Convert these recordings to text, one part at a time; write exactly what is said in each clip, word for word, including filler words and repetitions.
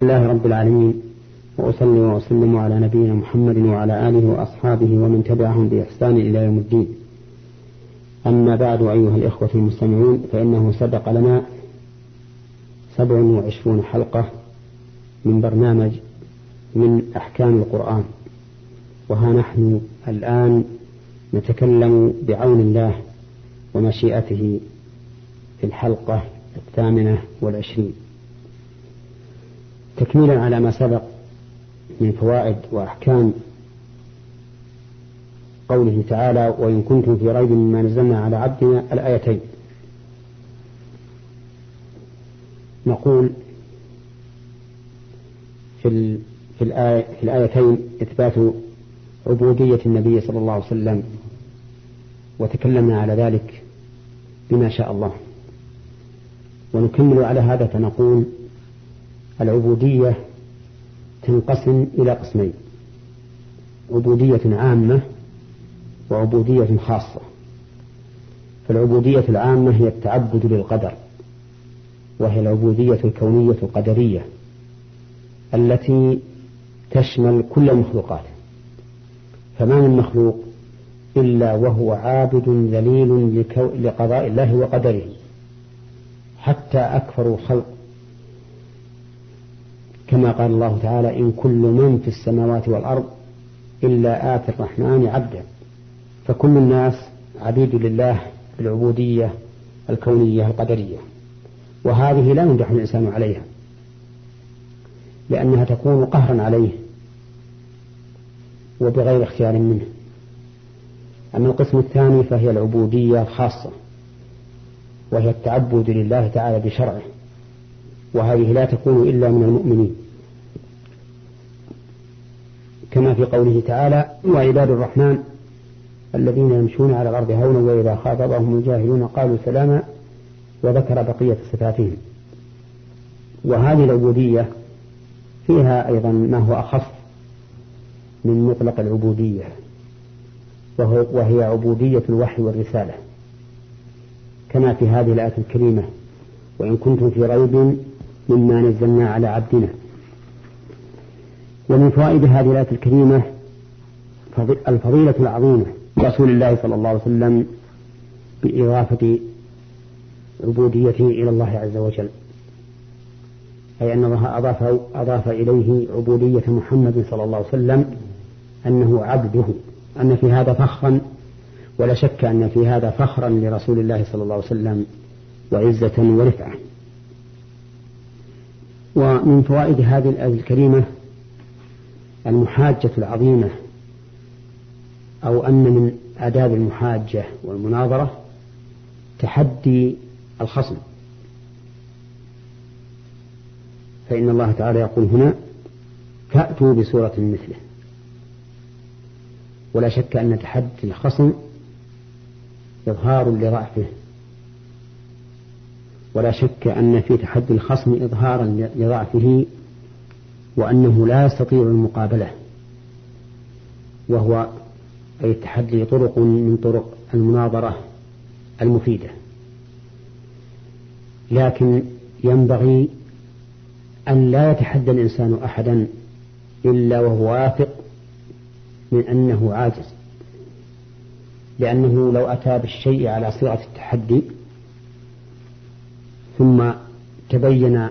الله رب العالمين، وأصلي وأسلم على نبينا محمد وعلى آله وأصحابه ومن تبعهم بإحسان إلى يوم الدين. أما بعد، أيها الإخوة المستمعون، فإنه سبق لنا سبع وعشرون حلقة من برنامج من أحكام القرآن، وها نحن الآن نتكلم بعون الله ومشيئته في الحلقة الثامنة والعشرين، تكميلا على ما سبق من فوائد وأحكام قوله تعالى: وإن كنتم في ريب مما نزلنا على عبدنا، الآيتين. نقول في, في, الآية في الآيتين إثبات عبودية النبي صلى الله عليه وسلم، وتكلمنا على ذلك بما شاء الله. ونكمل على هذا فنقول: العبودية تنقسم إلى قسمين: عبودية عامة وعبودية خاصة. فالعبودية العامة هي التعبد للقدر، وهي العبودية الكونية القدرية التي تشمل كل المخلوقات، فما من مخلوق إلا وهو عابد ذليل لقضاء الله وقدره، حتى أكثر الخلق، كما قال الله تعالى: إن كل من في السماوات والأرض إلا آتي الرحمن عبدا. فكل الناس عبيد لله بالعبودية الكونية القدرية، وهذه لا ينجح الإنسان عليها، لأنها تكون قهرا عليه وبغير اختيار منه. أما القسم الثاني فهي العبودية الخاصة، وهي التعبد لله تعالى بشرعه، وهذه لا تكون إلا من المؤمنين، كما في قوله تعالى: وعباد الرحمن الذين يمشون على الأرض هونا وإذا خاطبهم الجاهلون قالوا سلاما، وذكر بقية صفاتهم. وهذه العبودية فيها أيضا ما هو أخف من مطلق العبودية، وهي عبودية الوحي والرسالة، كما في هذه الآية الكريمة: وإن كنتم في ريب مما نزلنا على عبدنا. ومن فوائد هذه الآية الكريمة الفضيلة العظيمة رسول الله صلى الله عليه وسلم بإضافة عبوديته إلى الله عز وجل، أي أن الله أضاف, أضاف إليه عبودية محمد صلى الله عليه وسلم، أنه عبده، أن في هذا فخرا، ولا شك أن في هذا فخرا لرسول الله صلى الله عليه وسلم وعزة ورفعة. ومن فوائد هذه الآية الكريمة المحاجة العظيمة، أو أن من آداب المحاجة والمناظرة تحدي الخصم، فإن الله تعالى يقول هنا: فأتوا بسورة مثله. ولا شك أن تحدي الخصم إظهار لضعفه، ولا شك أن في تحدي الخصم إظهارا لضعفه، وأنه لا يستطيع المقابلة، وهو أي التحدي طرق من طرق المناظرة المفيدة. لكن ينبغي أن لا يتحدى الإنسان أحدا إلا وهو واثق من أنه عاجز، لأنه لو أتى بالشيء على صيغة التحدي ثم تبين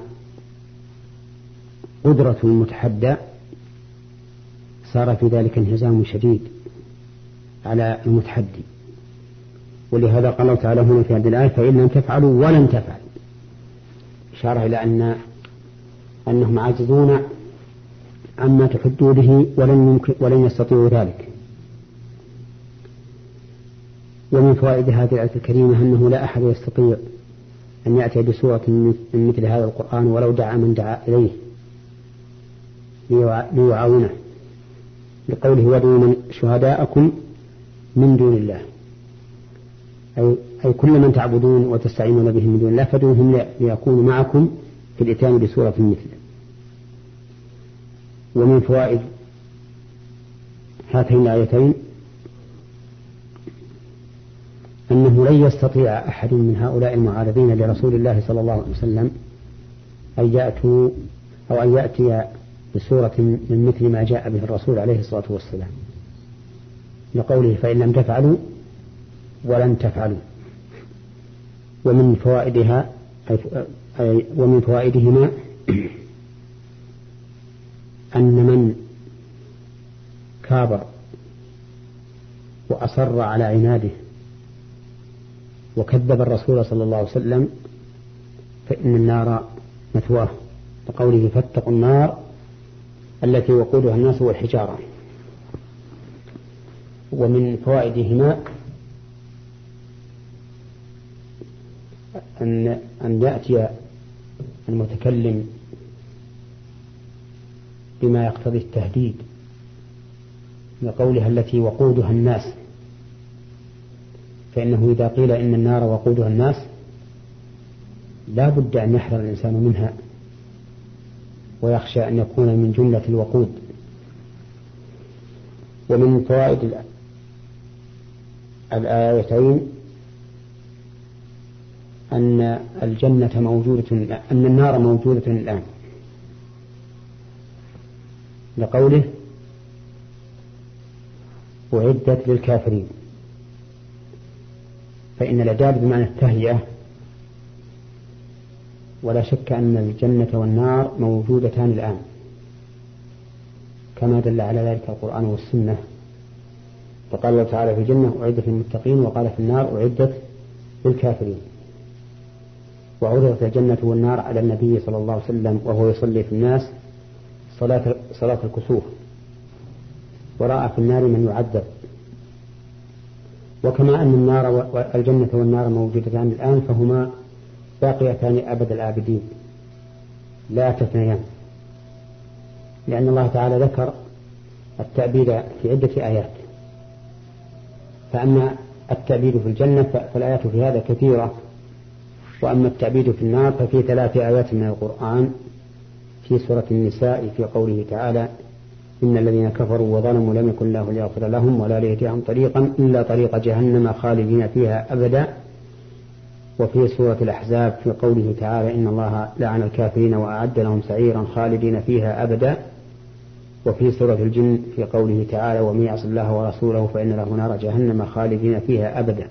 قدرة المتحدى صار في ذلك انهزام شديد على المتحدي. ولهذا قال الله تعالى هنا في هذه الآية: فإن لم تفعلوا ولن تفعل، إشارة إلى أن أنهم عاجزون عما تحدوا به ولن, يمكن ولن يستطيعوا ذلك. ومن فوائد هذه الآية الكريمة أنه لا أحد يستطيع أن يأتي بسورة من مثل هذا القرآن ولو دعا من دعا إليه ليعاونه، لقوله: وادعوا من شهداءكم من دون الله، أي, أي كل من تعبدون وتستعينون به من دون الله فادعوهم ليكونوا معكم في الإتيان بسورة مثله. ومن فوائد هاتين الآيتين أنه لن يستطيع أحد من هؤلاء المعارضين لرسول الله صلى الله عليه وسلم أن يأتوا أو أن يأتي بسورة من مثل ما جاء به الرسول عليه الصلاة والسلام، لقوله فإن لم تفعلوا ولن تفعلوا. ومن فوائدها أي ومن فوائدهما أن من كابر وأصر على عناده وكذب الرسول صلى الله عليه وسلم فإن النار مثواه، لقوله فاتقوا النار التي وقودها الناس والحجارة. ومن فوائدهما أن أن يأتي المتكلم بما يقتضي التهديد لقولها التي وقودها الناس، فإنه إذا قيل إن النار وقودها الناس لا بد أن يحذر الإنسان منها ويخشى أن يكون من جملة الوقود. ومن فوائد الآيتين أن الجنة موجودة، أن النار موجودة الآن، لقوله أعدت للكافرين، فإن الإعداد بمعنى التهيئة، ولا شك أن الجنة والنار موجودتان الآن كما دل على ذلك القرآن والسنة. فقال الله تعالى في الجنة أعدت للمتقين، وقال في النار أعدت للكافرين. وعرضت الجنة والنار على النبي صلى الله عليه وسلم وهو يصلي في الناس صلاة, صلاة الكسوف، ورأى في النار من يعذب. وكما أن النار والجنة والنار موجودتان الآن فهما باقيتان أبد الآبدين لا تثنيان، لأن الله تعالى ذكر التأبيد في عدة آيات. فأما التأبيد في الجنة فالآيات في هذا كثيرة، وأما التأبيد في النار ففي ثلاث آيات من القرآن في سورة النساء في قوله تعالى إن الذين كفروا وظلموا لم يكن الله ليغفر لهم ولا ليهديهم طريقا إلا طريق جهنم خالدين فيها أبدا. وفي سورة الأحزاب في قوله تعالى إن الله لعن الكافرين وأعد لهم سعيرا خالدين فيها أبدا. وفي سورة الجن في قوله تعالى ومن يعص الله ورسوله فإن له نار جهنم خالدين فيها أبدا.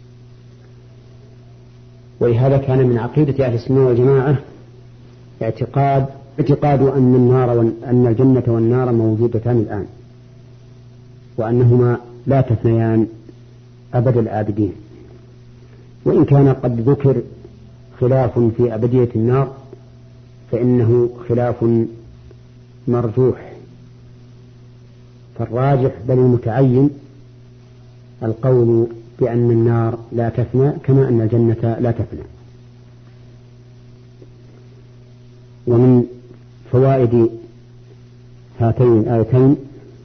ولهذا كان من عقيدة أهل السنة والجماعة اعتقاد اعتقاد أن النار وأن الجنة والنار موجودتان الآن، وأنهما لا تثنيان أبد الآبدين. وإن كان قد ذكر خلاف في أبدية النار فإنه خلاف مرجوح، فالراجح بل المتعين القول بأن النار لا تفنى كما أن الجنة لا تفنى. ومن فوائد هاتين الآيتين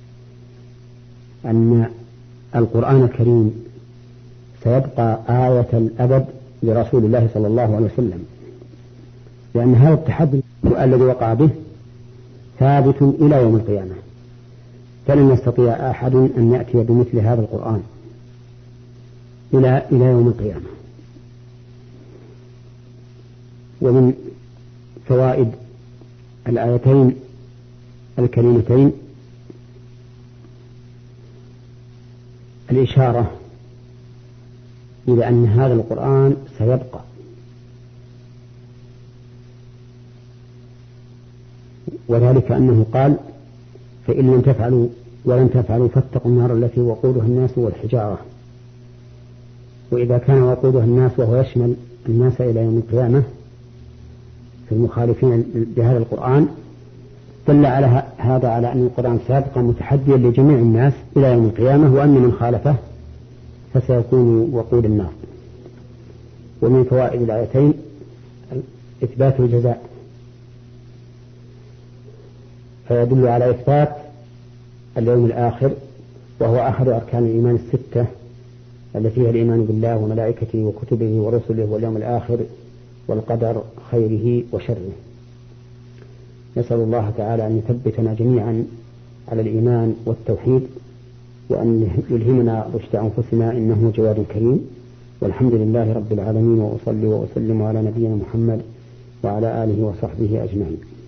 أن القرآن الكريم سيبقى آية الأبد لرسول الله صلى الله عليه وسلم، لأن هذا التحدي الذي وقع به ثابت إلى يوم القيامة، فلن يستطيع أحد أن يأتي بمثل هذا القرآن إلى إلى يوم القيامة. ومن فوائد الآيتين الكريمتين الإشارة إلى أن هذا القرآن سيبقى، وذلك أنه قال فإن لم تفعلوا ولن تفعلوا فاتقوا النار التي وقودها الناس والحجارة. وإذا كان وقودها الناس وهو يشمل الناس إلى يوم القيامة في المخالفين بهذا القرآن دل على هذا على أن القرآن سيبقى متحديا لجميع الناس إلى يوم القيامة، وأن من خالفه فسيكون وقود النار. ومن فوائد الآيتين إثبات الجزاء، فيدل على إثبات اليوم الآخر، وهو أحد أركان الإيمان الستة التي هي الإيمان بالله وملائكته وكتبه ورسله واليوم الآخر والقدر خيره وشره. نسأل الله تعالى أن يثبتنا جميعا على الإيمان والتوحيد، وأن يلهمنا رشد أنفسنا إنه جواد كريم. والحمد لله رب العالمين، وأصلي وأسلم على نبينا محمد وعلى آله وصحبه أجمعين.